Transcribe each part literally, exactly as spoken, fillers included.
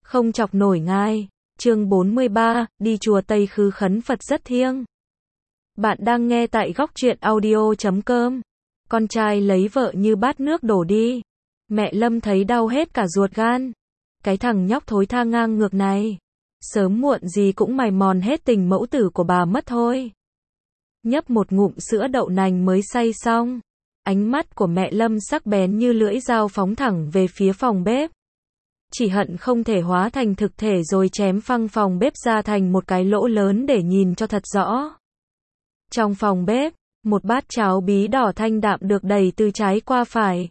Không chọc nổi ngài. Chương bốn mươi ba, đi chùa Tây Khứ khấn Phật rất thiêng. Bạn đang nghe tại góc truyện audio chấm com. Con trai lấy vợ như bát nước đổ đi. Mẹ Lâm thấy đau hết cả ruột gan. Cái thằng nhóc thối tha ngang ngược này. Sớm muộn gì cũng mài mòn hết tình mẫu tử của bà mất thôi. Nhấp một ngụm sữa đậu nành mới xay xong. Ánh mắt của mẹ Lâm sắc bén như lưỡi dao phóng thẳng về phía phòng bếp. Chỉ hận không thể hóa thành thực thể rồi chém phăng phòng bếp ra thành một cái lỗ lớn để nhìn cho thật rõ. Trong phòng bếp, một bát cháo bí đỏ thanh đạm được đẩy từ trái qua phải.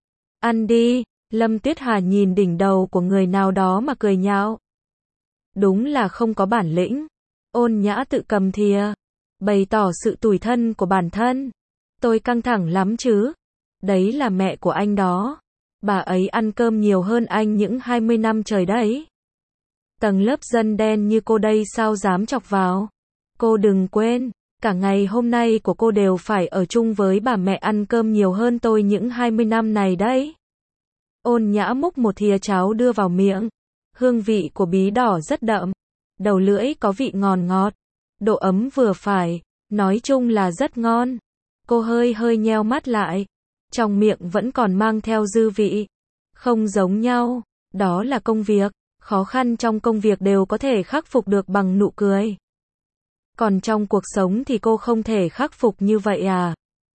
Ăn đi, Lâm Tuyết Hà nhìn đỉnh đầu của người nào đó mà cười nhạo. Đúng là không có bản lĩnh. Ôn Nhã tự cầm thìa, bày tỏ sự tủi thân của bản thân. Tôi căng thẳng lắm chứ. Đấy là mẹ của anh đó. Bà ấy ăn cơm nhiều hơn anh những hai mươi năm trời đấy. Tầng lớp dân đen như cô đây sao dám chọc vào. Cô đừng quên, cả ngày hôm nay của cô đều phải ở chung với bà mẹ ăn cơm nhiều hơn tôi những hai mươi năm này đấy. Ôn Nhã múc một thìa cháo đưa vào miệng. Hương vị của bí đỏ rất đậm. Đầu lưỡi có vị ngọt ngọt. Độ ấm vừa phải. Nói chung là rất ngon. Cô hơi hơi nheo mắt lại. Trong miệng vẫn còn mang theo dư vị. Không giống nhau. Đó là công việc. Khó khăn trong công việc đều có thể khắc phục được bằng nụ cười. Còn trong cuộc sống thì cô không thể khắc phục như vậy à?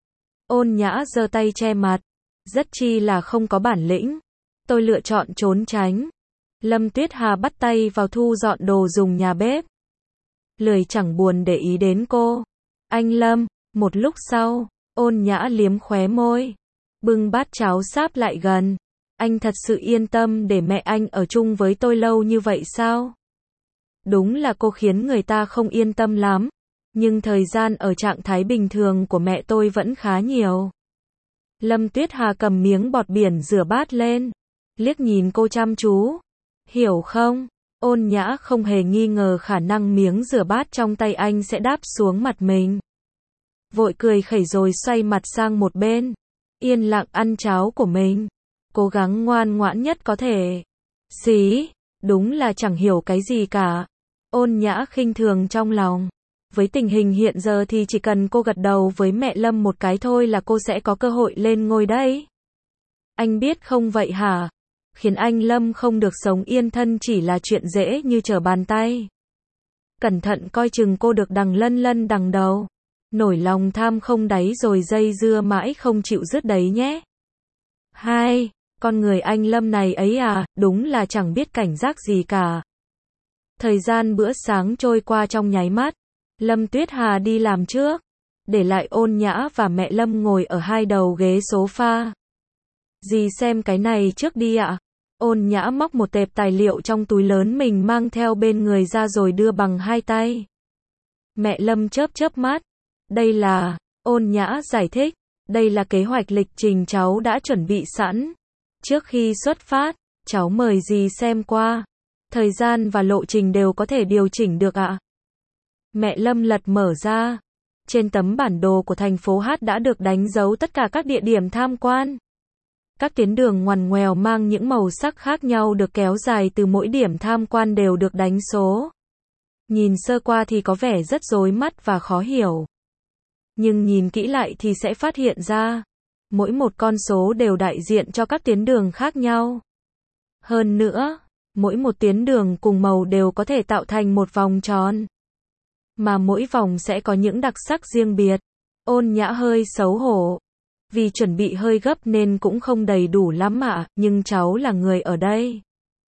Ôn Nhã giơ tay che mặt. Rất chi là không có bản lĩnh. Tôi lựa chọn trốn tránh. Lâm Tuyết Hà bắt tay vào thu dọn đồ dùng nhà bếp. Lười chẳng buồn để ý đến cô. Anh Lâm, một lúc sau, Ôn Nhã liếm khóe môi. Bưng bát cháo sáp lại gần. Anh thật sự yên tâm để mẹ anh ở chung với tôi lâu như vậy sao? Đúng là cô khiến người ta không yên tâm lắm. Nhưng thời gian ở trạng thái bình thường của mẹ tôi vẫn khá nhiều. Lâm Tuyết Hà cầm miếng bọt biển rửa bát lên. Liếc nhìn cô chăm chú. Hiểu không? Ôn Nhã không hề nghi ngờ khả năng miếng rửa bát trong tay anh sẽ đáp xuống mặt mình. Vội cười khẩy rồi xoay mặt sang một bên. Yên lặng ăn cháo của mình. Cố gắng ngoan ngoãn nhất có thể. Xí, đúng là chẳng hiểu cái gì cả. Ôn Nhã khinh thường trong lòng. Với tình hình hiện giờ thì chỉ cần cô gật đầu với mẹ Lâm một cái thôi là cô sẽ có cơ hội lên ngôi đấy. Anh biết không vậy hả? Khiến anh Lâm không được sống yên thân chỉ là chuyện dễ như trở bàn tay. Cẩn thận coi chừng cô được đằng lân lân đằng đầu. Nổi lòng tham không đáy rồi dây dưa mãi không chịu dứt đấy nhé. Hai, con người anh Lâm này ấy à, đúng là chẳng biết cảnh giác gì cả. Thời gian bữa sáng trôi qua trong nháy mắt. Lâm Tuyết Hà đi làm trước. Để lại Ôn Nhã và mẹ Lâm ngồi ở hai đầu ghế sofa. Dì xem cái này trước đi ạ. Ôn Nhã móc một tệp tài liệu trong túi lớn mình mang theo bên người ra rồi đưa bằng hai tay. Mẹ Lâm chớp chớp mắt. Đây là, Ôn Nhã giải thích, đây là kế hoạch lịch trình cháu đã chuẩn bị sẵn. Trước khi xuất phát, cháu mời dì xem qua. Thời gian và lộ trình đều có thể điều chỉnh được ạ. Mẹ Lâm lật mở ra. Trên tấm bản đồ của thành phố Hát đã được đánh dấu tất cả các địa điểm tham quan. Các tuyến đường ngoằn ngoèo mang những màu sắc khác nhau được kéo dài từ mỗi điểm tham quan đều được đánh số. Nhìn sơ qua thì có vẻ rất rối mắt và khó hiểu. Nhưng nhìn kỹ lại thì sẽ phát hiện ra, mỗi một con số đều đại diện cho các tuyến đường khác nhau. Hơn nữa, mỗi một tuyến đường cùng màu đều có thể tạo thành một vòng tròn. Mà mỗi vòng sẽ có những đặc sắc riêng biệt. Ôn Nhã hơi xấu hổ. Vì chuẩn bị hơi gấp nên cũng không đầy đủ lắm ạ, nhưng cháu là người ở đây.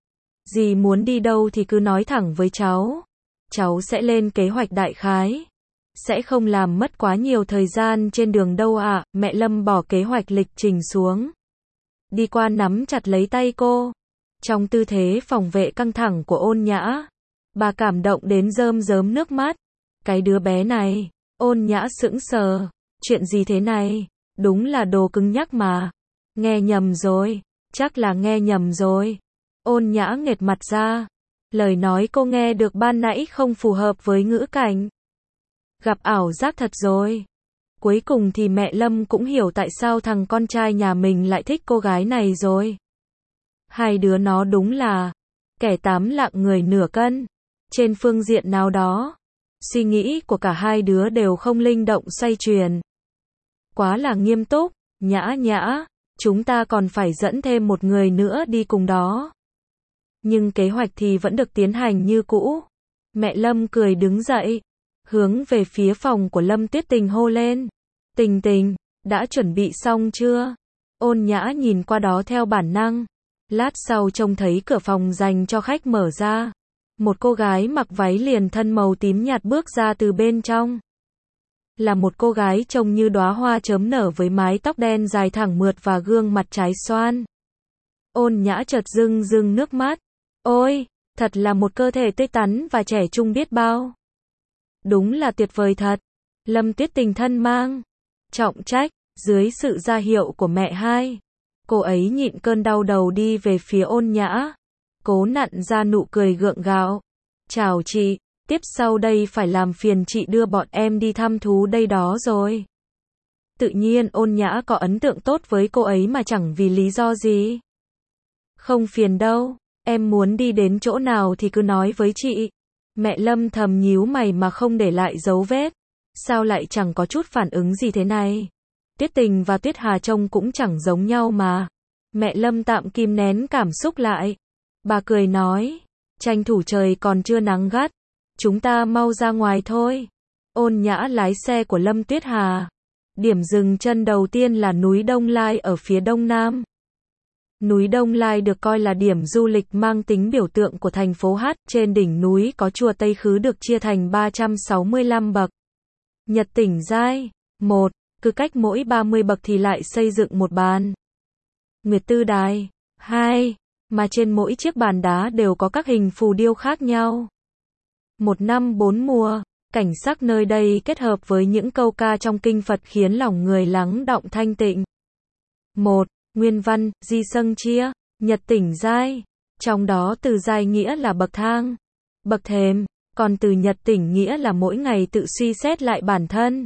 Dì muốn đi đâu thì cứ nói thẳng với cháu. Cháu sẽ lên kế hoạch đại khái. Sẽ không làm mất quá nhiều thời gian trên đường đâu ạ. Mẹ Lâm bỏ kế hoạch lịch trình xuống. Đi qua nắm chặt lấy tay cô. Trong tư thế phòng vệ căng thẳng của Ôn Nhã, bà cảm động đến rơm rớm nước mắt. Cái đứa bé này. Ôn Nhã sững sờ. Chuyện gì thế này? Đúng là đồ cứng nhắc mà. Nghe nhầm rồi. Chắc là nghe nhầm rồi. Ôn Nhã nghệt mặt ra. Lời nói cô nghe được ban nãy không phù hợp với ngữ cảnh. Gặp ảo giác thật rồi. Cuối cùng thì mẹ Lâm cũng hiểu tại sao thằng con trai nhà mình lại thích cô gái này rồi. Hai đứa nó đúng là kẻ tám lạng người nửa cân. Trên phương diện nào đó, suy nghĩ của cả hai đứa đều không linh động xoay chuyển. Quá là nghiêm túc, Nhã Nhã, chúng ta còn phải dẫn thêm một người nữa đi cùng đó. Nhưng kế hoạch thì vẫn được tiến hành như cũ. Mẹ Lâm cười đứng dậy, hướng về phía phòng của Lâm Tuyết Tình hô lên. Tình Tình, đã chuẩn bị xong chưa? Ôn Nhã nhìn qua đó theo bản năng. Lát sau trông thấy cửa phòng dành cho khách mở ra. Một cô gái mặc váy liền thân màu tím nhạt bước ra từ bên trong. Là một cô gái trông như đóa hoa chớm nở với mái tóc đen dài thẳng mượt và gương mặt trái xoan. Ôn Nhã chợt rưng rưng nước mắt. Ôi, thật là một cơ thể tươi tắn và trẻ trung biết bao. Đúng là tuyệt vời thật. Lâm Tuyết Tình thân mang, trọng trách, dưới sự ra hiệu của mẹ hai. Cô ấy nhịn cơn đau đầu đi về phía Ôn Nhã. Cố nặn ra nụ cười gượng gạo. Chào chị, tiếp sau đây phải làm phiền chị đưa bọn em đi thăm thú đây đó rồi. Tự nhiên Ôn Nhã có ấn tượng tốt với cô ấy mà chẳng vì lý do gì. Không phiền đâu, em muốn đi đến chỗ nào thì cứ nói với chị. Mẹ Lâm thầm nhíu mày mà không để lại dấu vết. Sao lại chẳng có chút phản ứng gì thế này? Tuyết Tình và Tuyết Hà trông cũng chẳng giống nhau mà. Mẹ Lâm tạm kìm nén cảm xúc lại. Bà cười nói, tranh thủ trời còn chưa nắng gắt. Chúng ta mau ra ngoài thôi. Ôn Nhã lái xe của Lâm Tuyết Hà. Điểm dừng chân đầu tiên là núi Đông Lai ở phía đông nam. Núi Đông Lai được coi là điểm du lịch mang tính biểu tượng của thành phố Hát. Trên đỉnh núi có chùa Tây Khứ được chia thành ba trăm sáu mươi lăm bậc. Nhật Tỉnh Giai. một. Cứ cách mỗi ba mươi bậc thì lại xây dựng một bàn Nguyệt Tư Đài. hai. Mà trên mỗi chiếc bàn đá đều có các hình phù điêu khác nhau. Một năm bốn mùa, cảnh sắc nơi đây kết hợp với những câu ca trong kinh Phật khiến lòng người lắng đọng thanh tịnh. một. Nguyên văn, Di Sâng Chia, Nhật Tỉnh Giai. Trong đó từ giai nghĩa là bậc thang, bậc thềm, còn từ Nhật Tỉnh nghĩa là mỗi ngày tự suy xét lại bản thân.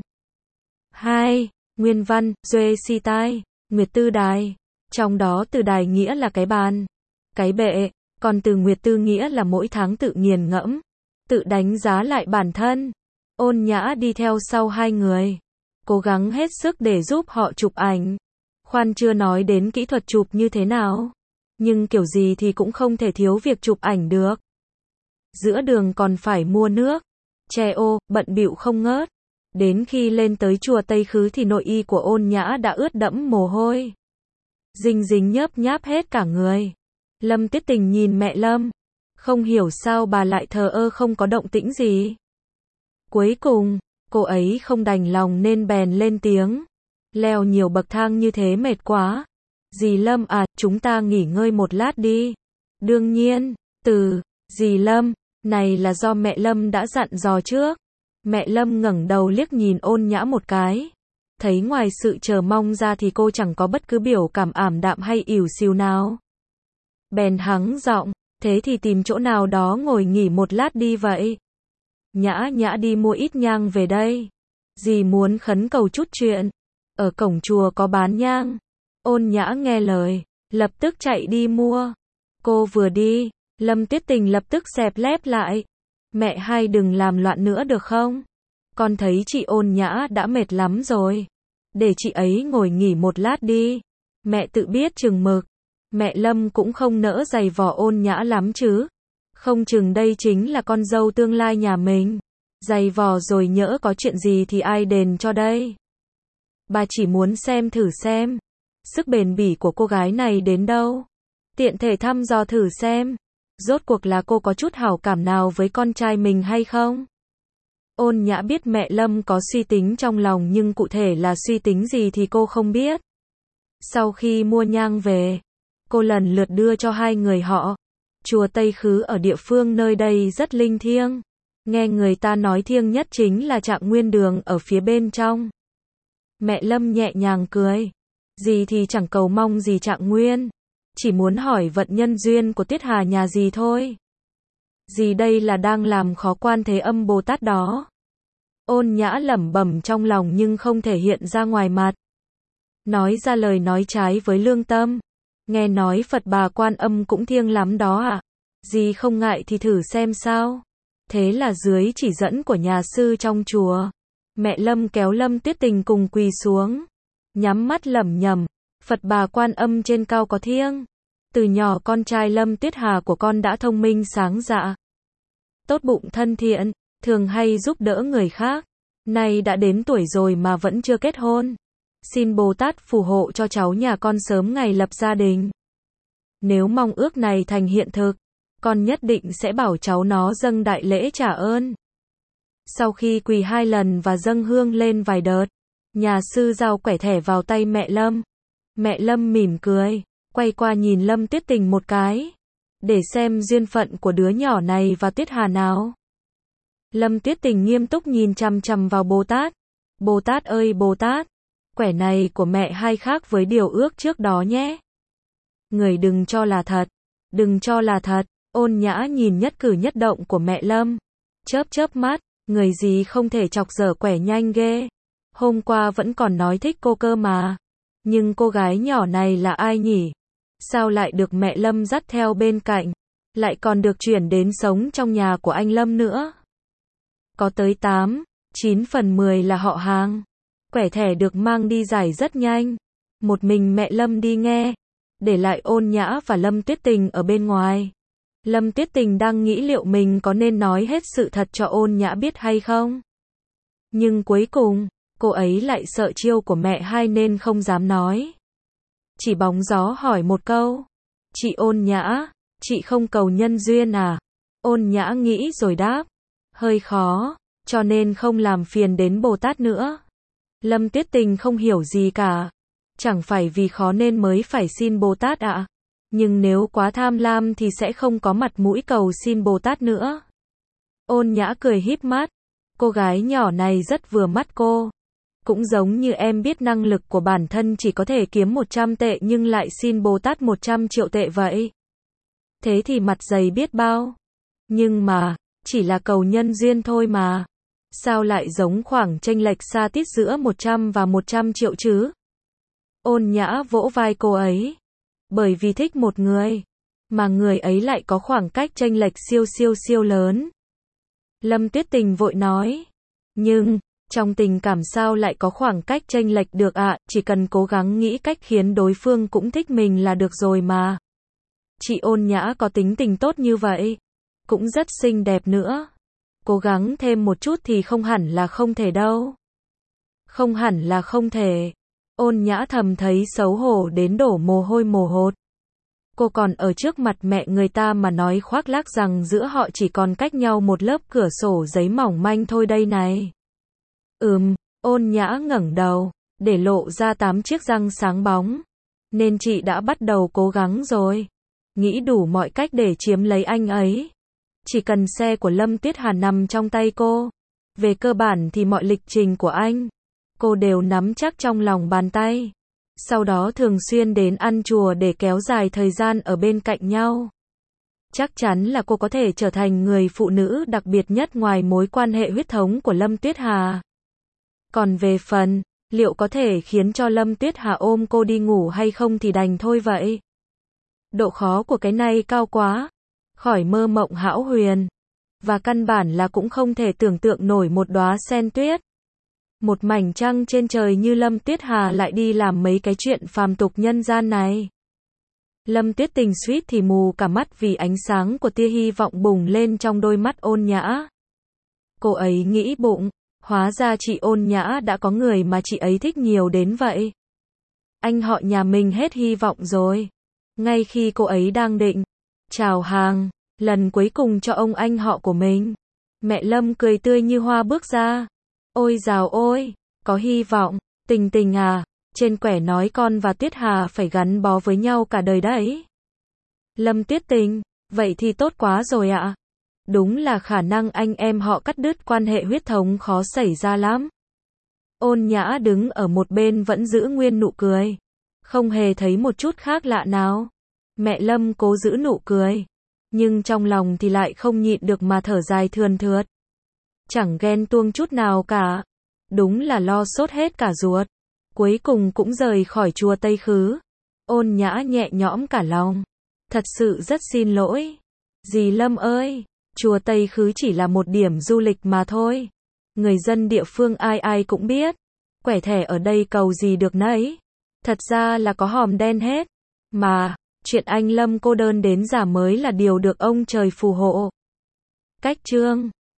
hai. Nguyên văn, Duê Si Tai, Nguyệt Tư Đài. Trong đó từ đài nghĩa là cái bàn, cái bệ, còn từ Nguyệt Tư nghĩa là mỗi tháng tự nghiền ngẫm, tự đánh giá lại bản thân. Ôn Nhã đi theo sau hai người, cố gắng hết sức để giúp họ chụp ảnh. Khoan chưa nói đến kỹ thuật chụp như thế nào, nhưng kiểu gì thì cũng không thể thiếu việc chụp ảnh được. Giữa đường còn phải mua nước, che ô, bận bịu không ngớt. Đến khi lên tới chùa Tây Khứ thì nội y của Ôn Nhã đã ướt đẫm mồ hôi. Dinh dính nhớp nháp hết cả người. Lâm Tuyết Tình nhìn mẹ Lâm. Không hiểu sao bà lại thờ ơ không có động tĩnh gì. Cuối cùng, cô ấy không đành lòng nên bèn lên tiếng. Leo nhiều bậc thang như thế mệt quá. Dì Lâm à, chúng ta nghỉ ngơi một lát đi. Đương nhiên, từ, dì Lâm, này là do mẹ Lâm đã dặn dò trước. Mẹ Lâm ngẩng đầu liếc nhìn Ôn Nhã một cái. Thấy ngoài sự chờ mong ra thì cô chẳng có bất cứ biểu cảm ảm đạm hay ỉu xìu nào. Bèn hắng giọng, thế thì tìm chỗ nào đó ngồi nghỉ một lát đi vậy. Nhã Nhã đi mua ít nhang về đây. Dì muốn khấn cầu chút chuyện. Ở cổng chùa có bán nhang. Ôn Nhã nghe lời, lập tức chạy đi mua. Cô vừa đi, Lâm Tuyết Tình lập tức xẹp lép lại. Mẹ hai đừng làm loạn nữa được không? Con thấy chị Ôn Nhã đã mệt lắm rồi. Để chị ấy ngồi nghỉ một lát đi. Mẹ tự biết chừng mực. Mẹ Lâm cũng không nỡ giày vò Ôn Nhã lắm chứ. Không chừng đây chính là con dâu tương lai nhà mình. Giày vò rồi nhỡ có chuyện gì thì ai đền cho đây. Bà chỉ muốn xem thử xem. Sức bền bỉ của cô gái này đến đâu. Tiện thể thăm dò thử xem. Rốt cuộc là cô có chút hảo cảm nào với con trai mình hay không? Ôn Nhã biết mẹ Lâm có suy tính trong lòng nhưng cụ thể là suy tính gì thì cô không biết. Sau khi mua nhang về, cô lần lượt đưa cho hai người họ. Chùa Tây Khứ ở địa phương nơi đây rất linh thiêng. Nghe người ta nói thiêng nhất chính là Trạng Nguyên Đường ở phía bên trong. Mẹ Lâm nhẹ nhàng cười. Dì thì chẳng cầu mong gì Trạng Nguyên. Chỉ muốn hỏi vận nhân duyên của Tuyết Hà nhà dì thôi. Dì đây là đang làm khó Quan Thế Âm Bồ Tát đó. Ôn Nhã lẩm bẩm trong lòng nhưng không thể hiện ra ngoài mặt. Nói ra lời nói trái với lương tâm. Nghe nói Phật Bà Quan Âm cũng thiêng lắm đó ạ. À? Dì không ngại thì thử xem sao. Thế là dưới chỉ dẫn của nhà sư trong chùa, mẹ Lâm kéo Lâm Tuyết Tình cùng quỳ xuống, nhắm mắt lẩm nhẩm, Phật Bà Quan Âm trên cao có thiêng. Từ nhỏ con trai Lâm Tuyết Hà của con đã thông minh sáng dạ, tốt bụng thân thiện, thường hay giúp đỡ người khác. Nay đã đến tuổi rồi mà vẫn chưa kết hôn. Xin Bồ Tát phù hộ cho cháu nhà con sớm ngày lập gia đình. Nếu mong ước này thành hiện thực, con nhất định sẽ bảo cháu nó dâng đại lễ trả ơn. Sau khi quỳ hai lần và dâng hương lên vài đợt, nhà sư giao quẻ thẻ vào tay mẹ Lâm. Mẹ Lâm mỉm cười, quay qua nhìn Lâm Tuyết Tình một cái, để xem duyên phận của đứa nhỏ này và Tuyết Hà nào. Lâm Tuyết Tình nghiêm túc nhìn chằm chằm vào Bồ Tát. Bồ Tát ơi Bồ Tát, quẻ này của mẹ hay khác với điều ước trước đó nhé. Người đừng cho là thật, đừng cho là thật. Ôn Nhã nhìn nhất cử nhất động của mẹ Lâm, chớp chớp mắt, người gì không thể chọc dở quẻ nhanh ghê. Hôm qua vẫn còn nói thích cô cơ mà. Nhưng cô gái nhỏ này là ai nhỉ? Sao lại được mẹ Lâm dắt theo bên cạnh, lại còn được chuyển đến sống trong nhà của anh Lâm nữa? Có tới tám, chín phần mười là họ hàng. Quẻ thẻ được mang đi giải rất nhanh. Một mình mẹ Lâm đi nghe, để lại Ôn Nhã và Lâm Tuyết Tình ở bên ngoài. Lâm Tuyết Tình đang nghĩ liệu mình có nên nói hết sự thật cho Ôn Nhã biết hay không. Nhưng cuối cùng, cô ấy lại sợ chiêu của mẹ hai nên không dám nói. Chỉ bóng gió hỏi một câu. Chị Ôn Nhã, chị không cầu nhân duyên à? Ôn Nhã nghĩ rồi đáp. Hơi khó, cho nên không làm phiền đến Bồ Tát nữa. Lâm Tuyết Tình không hiểu gì cả. Chẳng phải vì khó nên mới phải xin Bồ Tát ạ. À? Nhưng nếu quá tham lam thì sẽ không có mặt mũi cầu xin Bồ Tát nữa. Ôn Nhã cười híp mắt. Cô gái nhỏ này rất vừa mắt cô. Cũng giống như em biết năng lực của bản thân chỉ có thể kiếm một trăm tệ nhưng lại xin Bồ Tát một trăm triệu tệ vậy. Thế thì mặt dày biết bao. Nhưng mà, chỉ là cầu nhân duyên thôi mà. Sao lại giống khoảng chênh lệch xa tít giữa một trăm và một trăm triệu chứ? Ôn Nhã vỗ vai cô ấy. Bởi vì thích một người, mà người ấy lại có khoảng cách chênh lệch siêu siêu siêu lớn. Lâm Tuyết Tình vội nói. Nhưng, trong tình cảm sao lại có khoảng cách chênh lệch được ạ, à? Chỉ cần cố gắng nghĩ cách khiến đối phương cũng thích mình là được rồi mà. Chị Ôn Nhã có tính tình tốt như vậy, cũng rất xinh đẹp nữa. Cố gắng thêm một chút thì không hẳn là không thể đâu. Không hẳn là không thể. Ôn Nhã thầm thấy xấu hổ đến đổ mồ hôi mồ hột. Cô còn ở trước mặt mẹ người ta mà nói khoác lác rằng giữa họ chỉ còn cách nhau một lớp cửa sổ giấy mỏng manh thôi đây này. Ừm, Ôn Nhã ngẩng đầu, để lộ ra tám chiếc răng sáng bóng. Nên chị đã bắt đầu cố gắng rồi. Nghĩ đủ mọi cách để chiếm lấy anh ấy. Chỉ cần xe của Lâm Tuyết Hà nằm trong tay cô. Về cơ bản thì mọi lịch trình của anh, cô đều nắm chắc trong lòng bàn tay. Sau đó thường xuyên đến ăn chùa để kéo dài thời gian ở bên cạnh nhau. Chắc chắn là cô có thể trở thành người phụ nữ đặc biệt nhất ngoài mối quan hệ huyết thống của Lâm Tuyết Hà. Còn về phần, liệu có thể khiến cho Lâm Tuyết Hà ôm cô đi ngủ hay không thì đành thôi vậy. Độ khó của cái này cao quá, khỏi mơ mộng hão huyền. Và căn bản là cũng không thể tưởng tượng nổi một đóa sen tuyết, một mảnh trăng trên trời như Lâm Tuyết Hà lại đi làm mấy cái chuyện phàm tục nhân gian này. Lâm Tuyết Tình suýt thì mù cả mắt vì ánh sáng của tia hy vọng bùng lên trong đôi mắt Ôn Nhã. Cô ấy nghĩ bụng, hóa ra chị Ôn Nhã đã có người mà chị ấy thích nhiều đến vậy. Anh họ nhà mình hết hy vọng rồi. Ngay khi cô ấy đang định chào hàng lần cuối cùng cho ông anh họ của mình, mẹ Lâm cười tươi như hoa bước ra. Ôi dào ôi, có hy vọng. Tình Tình à, trên quẻ nói con và Tuyết Hà phải gắn bó với nhau cả đời đấy. Lâm Tuyết Tình, vậy thì tốt quá rồi ạ. Đúng là khả năng anh em họ cắt đứt quan hệ huyết thống khó xảy ra lắm. Ôn Nhã đứng ở một bên vẫn giữ nguyên nụ cười, không hề thấy một chút khác lạ nào. Mẹ Lâm cố giữ nụ cười, nhưng trong lòng thì lại không nhịn được mà thở dài thườn thượt. Chẳng ghen tuông chút nào cả. Đúng là lo sốt hết cả ruột. Cuối cùng cũng rời khỏi chùa Tây Khứ. Ôn Nhã nhẹ nhõm cả lòng. Thật sự rất xin lỗi. Dì Lâm ơi, chùa Tây Khứ chỉ là một điểm du lịch mà thôi. Người dân địa phương ai ai cũng biết. Quẻ thẻ ở đây cầu gì được nấy. Thật ra là có hòm đen hết. Mà, chuyện anh Lâm cô đơn đến già mới là điều được ông trời phù hộ. Cách chương